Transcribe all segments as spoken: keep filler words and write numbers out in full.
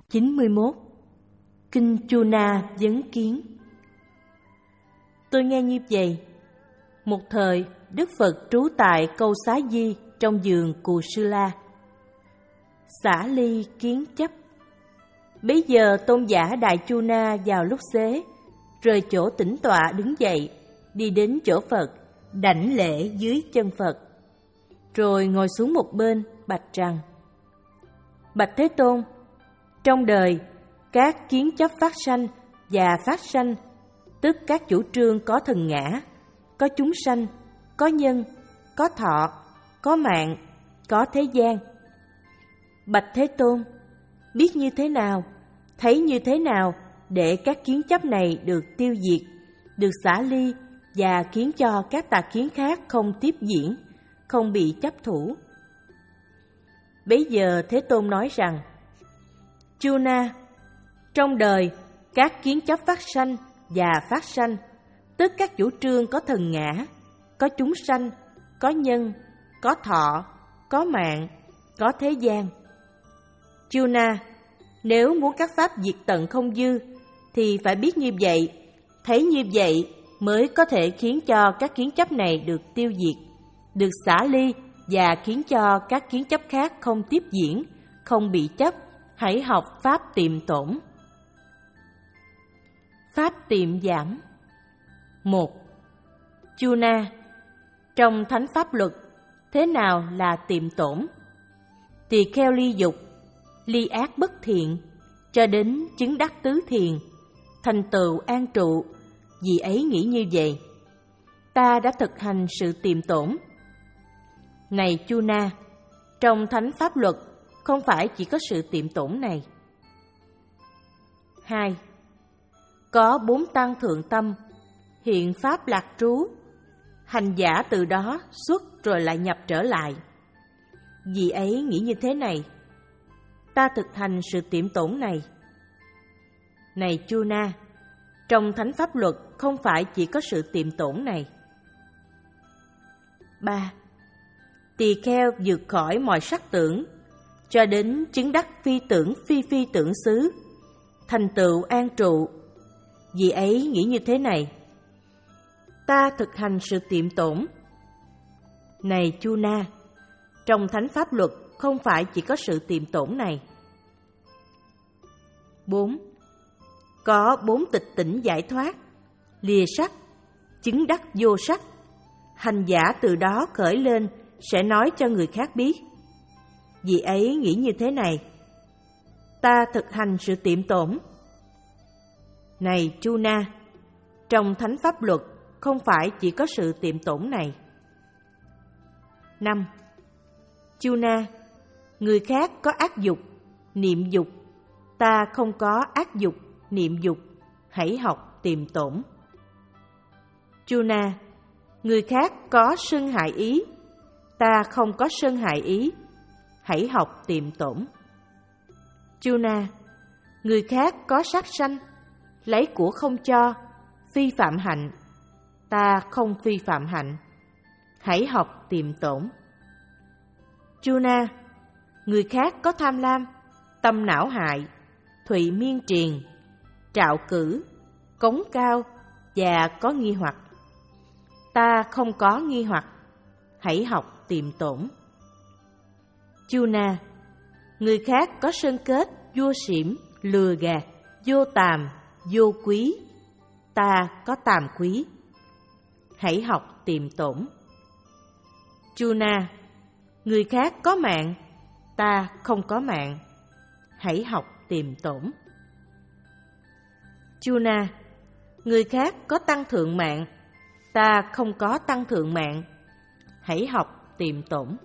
chín mươi mốt. Kinh Chuna Vấn Kiến. Tôi nghe như vậy. Một thời, Đức Phật trú tại Câu Xá Di trong vườn Cù Sư La. Xả ly kiến chấp. Bấy giờ tôn giả Đại Chuna vào lúc xế, rời chỗ tĩnh tọa đứng dậy, đi đến chỗ Phật, đảnh lễ dưới chân Phật, rồi ngồi xuống một bên bạch rằng: Bạch Thế Tôn, trong đời, các kiến chấp phát sanh và phát sanh, tức các chủ trương có thần ngã, có chúng sanh, có nhân, có thọ, có mạng, có thế gian. Bạch Thế Tôn, biết như thế nào, thấy như thế nào để các kiến chấp này được tiêu diệt, được xả ly và khiến cho các tà kiến khác không tiếp diễn, không bị chấp thủ? Bấy giờ Thế Tôn nói rằng: Chuna, trong đời, các kiến chấp phát sanh và phát sanh, tức các chủ trương có thần ngã, có chúng sanh, có nhân, có thọ, có mạng, có thế gian. Chuna, nếu muốn các pháp diệt tận không dư, thì phải biết như vậy, thấy như vậy mới có thể khiến cho các kiến chấp này được tiêu diệt, được xả ly và khiến cho các kiến chấp khác không tiếp diễn, không bị chấp. Hãy học pháp tiệm tổn. Pháp tiệm giảm. Một. Chuna, trong thánh pháp luật, thế nào là tiệm tổn? Tỳ kheo ly dục, ly ác bất thiện, cho đến chứng đắc tứ thiền, thành tựu an trụ, vì ấy nghĩ như vậy: ta đã thực hành sự tiệm tổn. Này Chuna, trong thánh pháp luật không phải chỉ có sự tiệm tổn này. Hai. Có bốn tăng thượng tâm, hiện pháp lạc trú, hành giả từ đó xuất rồi lại nhập trở lại. Vì ấy nghĩ như thế này: ta thực hành sự tiệm tổn này. Này Chuna, trong thánh pháp luật không phải chỉ có sự tiệm tổn này. Ba. Tỳ kheo vượt khỏi mọi sắc tưởng, cho đến chứng đắc phi tưởng phi phi tưởng xứ, thành tựu an trụ. Vì ấy nghĩ như thế này: ta thực hành sự tiệm tổn. Này Chuna, trong thánh pháp luật không phải chỉ có sự tiệm tổn này. Bốn. Có bốn tịch tỉnh giải thoát, lìa sắc, chứng đắc vô sắc, hành giả từ đó khởi lên sẽ nói cho người khác biết. Vì ấy nghĩ như thế này: ta thực hành sự tiệm tổn. Này Chuna, trong thánh pháp luật không phải chỉ có sự tiệm tổn này. Năm. Chuna, người khác có ác dục, niệm dục, ta không có ác dục, niệm dục, hãy học tiệm tổn. Chuna, người khác có sân hại ý, ta không có sân hại ý, hãy học tiệm tổn. Chuna, người khác có sát sanh, lấy của không cho, phi phạm hạnh, ta không phi phạm hạnh, hãy học tiệm tổn. Chuna, người khác có tham lam, tâm não hại, thụy miên triền, trạo cử, cống cao và có nghi hoặc, ta không có nghi hoặc, hãy học tiệm tổn. Chuna, người khác có sơn kết, vô xỉm, lừa gạt, vô tàm, vô quý, ta có tàm quý, hãy học tiệm tổn. Chuna, người khác có mạng, ta không có mạng, hãy học tiệm tổn. Chuna, người khác có tăng thượng mạng, ta không có tăng thượng mạng, hãy học tiệm tổn.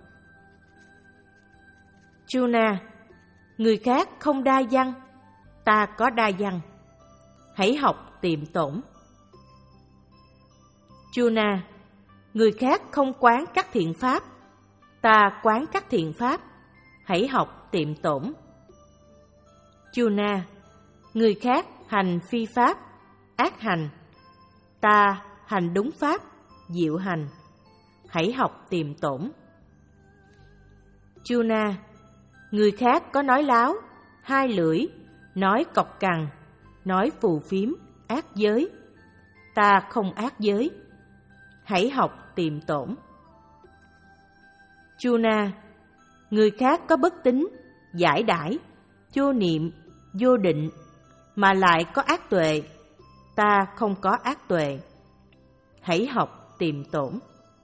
Chuna, người khác không đa văn, ta có đa văn, hãy học tiệm tổn. Chuna, người khác không quán các thiện pháp, ta quán các thiện pháp, hãy học tiệm tổn. Chuna, người khác hành phi pháp, ác hành, ta hành đúng pháp, diệu hành, hãy học tiệm tổn. Chuna, người khác có nói láo, hai lưỡi, nói cọc cằn, nói phù phiếm, ác giới. Ta không ác giới. Hãy học tiệm tổn. Chuna, người khác có bất tín, giải đãi, vô niệm, vô định, mà lại có ác tuệ. Ta không có ác tuệ. Hãy học tiệm tổn.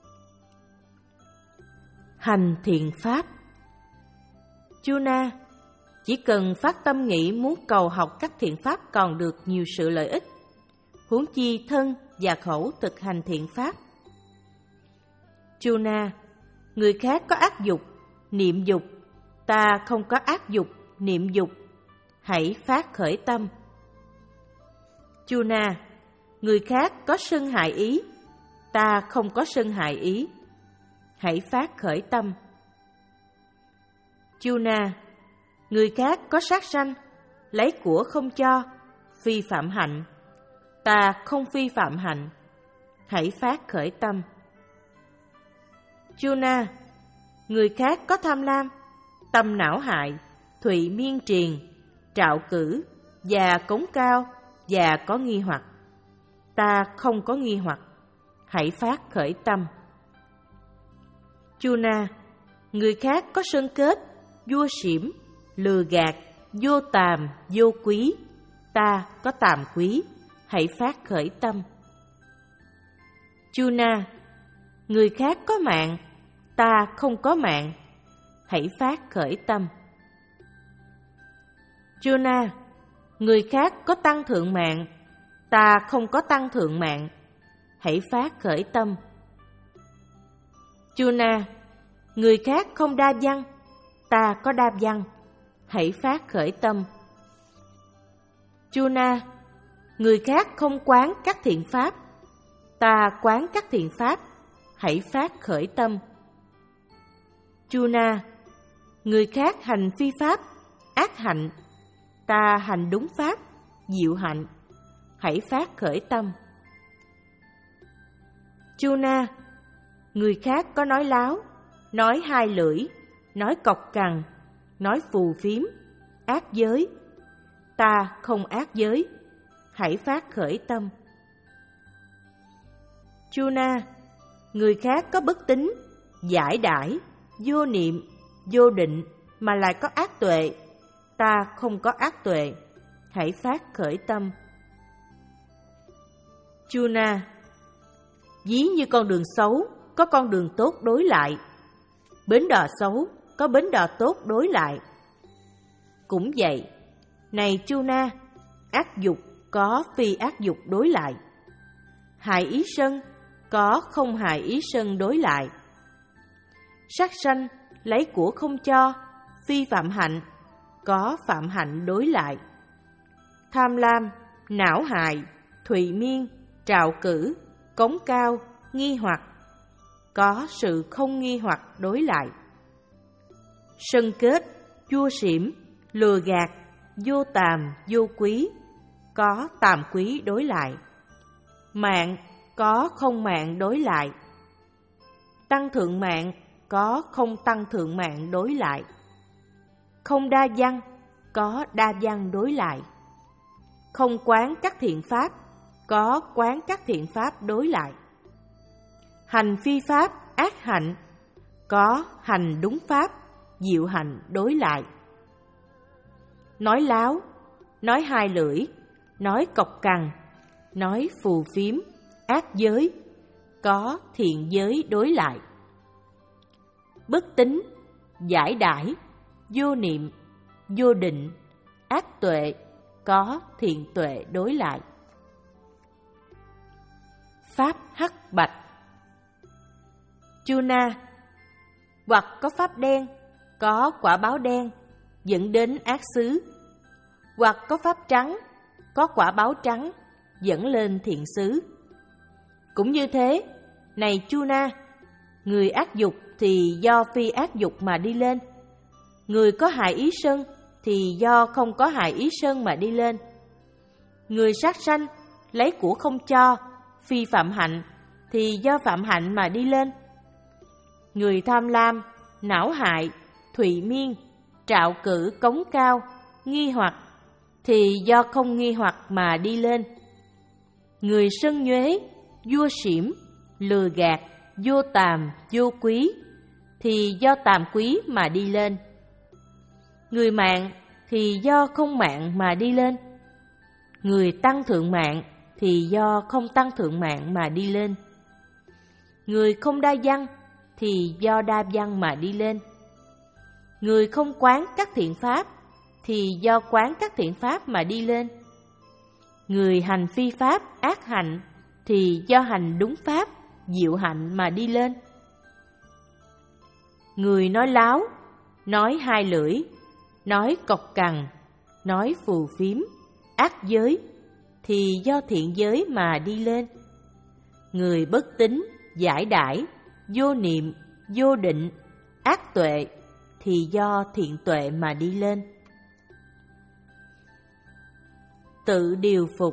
Hành thiện pháp. Chuna, chỉ cần phát tâm nghĩ muốn cầu học các thiện pháp còn được nhiều sự lợi ích, huống chi thân và khẩu thực hành thiện pháp. Chuna, người khác có ác dục, niệm dục, ta không có ác dục, niệm dục. Hãy phát khởi tâm. Chuna, người khác có sân hại ý, ta không có sân hại ý. Hãy phát khởi tâm. Chuna, người khác có sát sanh, lấy của không cho, phi phạm hạnh. Ta không phi phạm hạnh. Hãy phát khởi tâm. Chuna, người khác có tham lam, tâm não hại, thụy miên triền, trạo cử, và cống cao, và có nghi hoặc. Ta không có nghi hoặc. Hãy phát khởi tâm. Chuna, người khác có sơn kết, vua xỉm, lừa gạt, vô tàm, vô quý. Ta có tàm quý. Hãy phát khởi tâm. Chuna, người khác có mạng, ta không có mạng. Hãy phát khởi tâm. Chuna, người khác có tăng thượng mạng, ta không có tăng thượng mạng. Hãy phát khởi tâm. Chuna, người khác không đa văn, ta có đa văn. Hãy phát khởi tâm. Chuna, người khác không quán các thiện pháp, ta quán các thiện pháp. Hãy phát khởi tâm. Chuna, người khác hành phi pháp, ác hạnh, ta hành đúng pháp, diệu hạnh. Hãy phát khởi tâm. Chuna, người khác có nói láo, nói hai lưỡi, nói cọc cằn, nói phù phiếm, ác giới. Ta không ác giới. Hãy phát khởi tâm. Chuna, người khác có bất tín, giải đãi, vô niệm, vô định, mà lại có ác tuệ. Ta không có ác tuệ. Hãy phát khởi tâm. Chuna, ví như con đường xấu, có con đường tốt đối lại. Bến đò xấu, có bến đò tốt đối lại. Cũng vậy, này Chuna, ác dục có phi ác dục đối lại. Hại ý sân, có không hại ý sân đối lại. Sát sanh, lấy của không cho, phi phạm hạnh, có phạm hạnh đối lại. Tham lam, não hại, thụy miên, trạo cử, cống cao, nghi hoặc, có sự không nghi hoặc đối lại. Sân kết, vua xỉm, lừa gạt, vô tàm, vô quý, có tàm quý đối lại. Mạng, có không mạng đối lại. Tăng thượng mạng, có không tăng thượng mạng đối lại. Không đa văn, có đa văn đối lại. Không quán các thiện pháp, có quán các thiện pháp đối lại. Hành phi pháp, ác hạnh, có hành đúng pháp, diệu hạnh đối lại. Nói láo, nói hai lưỡi, nói cọc cằn, nói phù phiếm, ác giới, có thiện giới đối lại. Bất tín, giải đãi, vô niệm, vô định, ác tuệ, có thiện tuệ đối lại. Pháp hắc bạch. Chuna, hoặc có pháp đen, có quả báo đen, dẫn đến ác xứ. Hoặc có pháp trắng, có quả báo trắng, dẫn lên thiện xứ. Cũng như thế, này Chuna, người ác dục thì do phi ác dục mà đi lên. Người có hại ý sân thì do không có hại ý sân mà đi lên. Người sát sanh, lấy của không cho, phi phạm hạnh thì do phạm hạnh mà đi lên. Người tham lam, não hại, thụy miên, trạo cử, cống cao, nghi hoặc thì do không nghi hoặc mà đi lên. Người sân nhuế, vua xỉm, lừa gạt, vô tàm, vô quý, thì do tàm quý mà đi lên. Người mạng thì do không mạng mà đi lên. Người tăng thượng mạng thì do không tăng thượng mạng mà đi lên. Người không đa văn thì do đa văn mà đi lên. Người không quán các thiện pháp thì do quán các thiện pháp mà đi lên. Người hành phi pháp, ác hạnh thì do hành đúng pháp, diệu hạnh mà đi lên. Người nói láo, nói hai lưỡi, nói cộc cằn, nói phù phiếm, ác giới thì do thiện giới mà đi lên. Người bất tín, giải đãi, vô niệm, vô định, ác tuệ thì do thiện tuệ mà đi lên. Tự điều phục.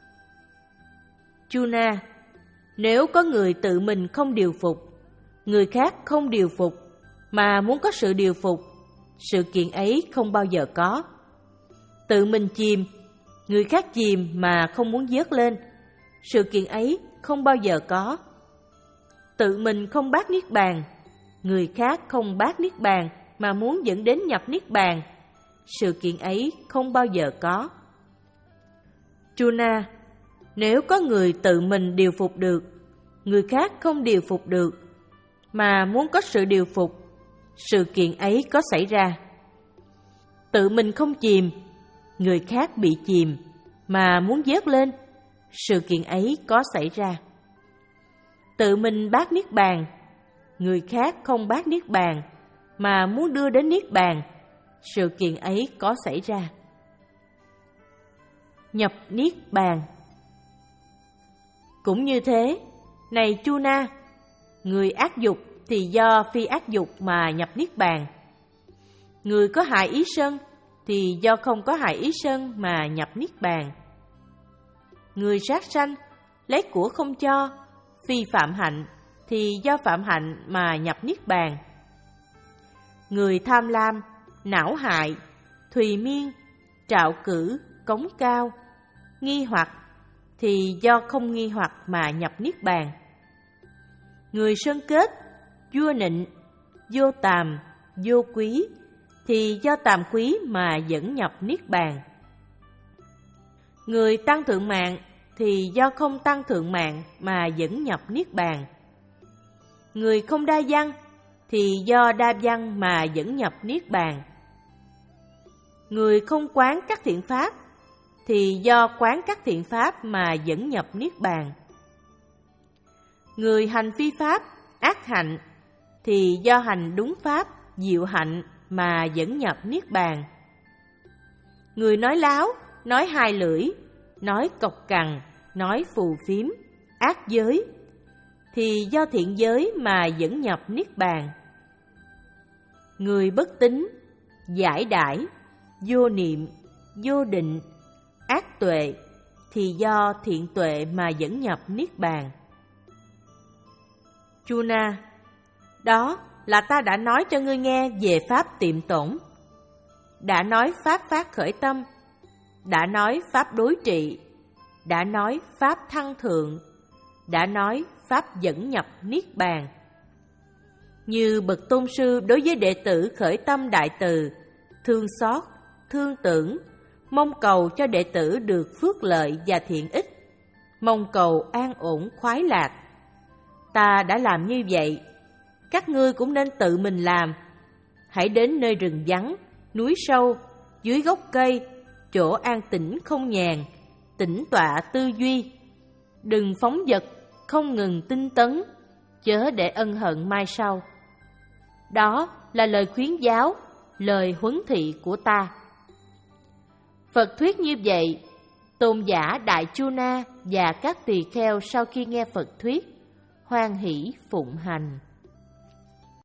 Chuna, nếu có người tự mình không điều phục, người khác không điều phục, mà muốn có sự điều phục, sự kiện ấy không bao giờ có. Tự mình chìm, người khác chìm mà không muốn vớt lên, sự kiện ấy không bao giờ có. Tự mình không bát niết bàn, người khác không bát niết bàn mà muốn dẫn đến nhập niết bàn, sự kiện ấy không bao giờ có. Chuna, nếu có người tự mình điều phục được, người khác không điều phục được, mà muốn có sự điều phục, sự kiện ấy có xảy ra. Tự mình không chìm, người khác bị chìm, mà muốn vớt lên, sự kiện ấy có xảy ra. Tự mình bát niết bàn, người khác không bát niết bàn, mà muốn đưa đến niết bàn, sự kiện ấy có xảy ra. Nhập niết bàn. Cũng như thế, này Chuna, người ác dục thì do phi ác dục mà nhập niết bàn. Người có hại ý sân thì do không có hại ý sân mà nhập niết bàn. Người sát sanh, lấy của không cho, phi phạm hạnh thì do phạm hạnh mà nhập niết bàn. Người tham lam, não hại, thùy miên, trạo cử, cống cao, nghi hoặc thì do không nghi hoặc mà nhập niết bàn. Người sơn kết, vua nịnh, vô tàm, vô quý thì do tàm quý mà dẫn nhập niết bàn. Người tăng thượng mạng thì do không tăng thượng mạng mà dẫn nhập niết bàn. Người không đa văn thì do đa văn mà dẫn nhập niết bàn. Người không quán các thiện pháp thì do quán các thiện pháp mà dẫn nhập niết bàn. Người hành phi pháp, ác hạnh thì do hành đúng pháp, diệu hạnh mà dẫn nhập niết bàn. Người nói láo, nói hai lưỡi, nói cộc cằn, nói phù phiếm, ác giới thì do thiện giới mà dẫn nhập niết bàn. Người bất tín, giải đãi, vô niệm, vô định, ác tuệ thì do thiện tuệ mà dẫn nhập niết bàn. Chuna, đó là ta đã nói cho ngươi nghe về pháp tiệm tổn, đã nói pháp phát khởi tâm, đã nói pháp đối trị, đã nói pháp thăng thượng, đã nói pháp dẫn nhập niết bàn. Như bậc tôn sư đối với đệ tử khởi tâm đại từ, thương xót, thương tưởng, mong cầu cho đệ tử được phước lợi và thiện ích, mong cầu an ổn khoái lạc. Ta đã làm như vậy, các ngươi cũng nên tự mình làm. Hãy đến nơi rừng vắng, núi sâu, dưới gốc cây, chỗ an tĩnh không nhàn, tĩnh tọa tư duy. Đừng phóng dật, không ngừng tinh tấn, chớ để ân hận mai sau. Đó là lời khuyến giáo, lời huấn thị của ta. Phật thuyết như vậy, tôn giả Đại Chuna và các tỳ kheo sau khi nghe Phật thuyết, hoan hỷ phụng hành.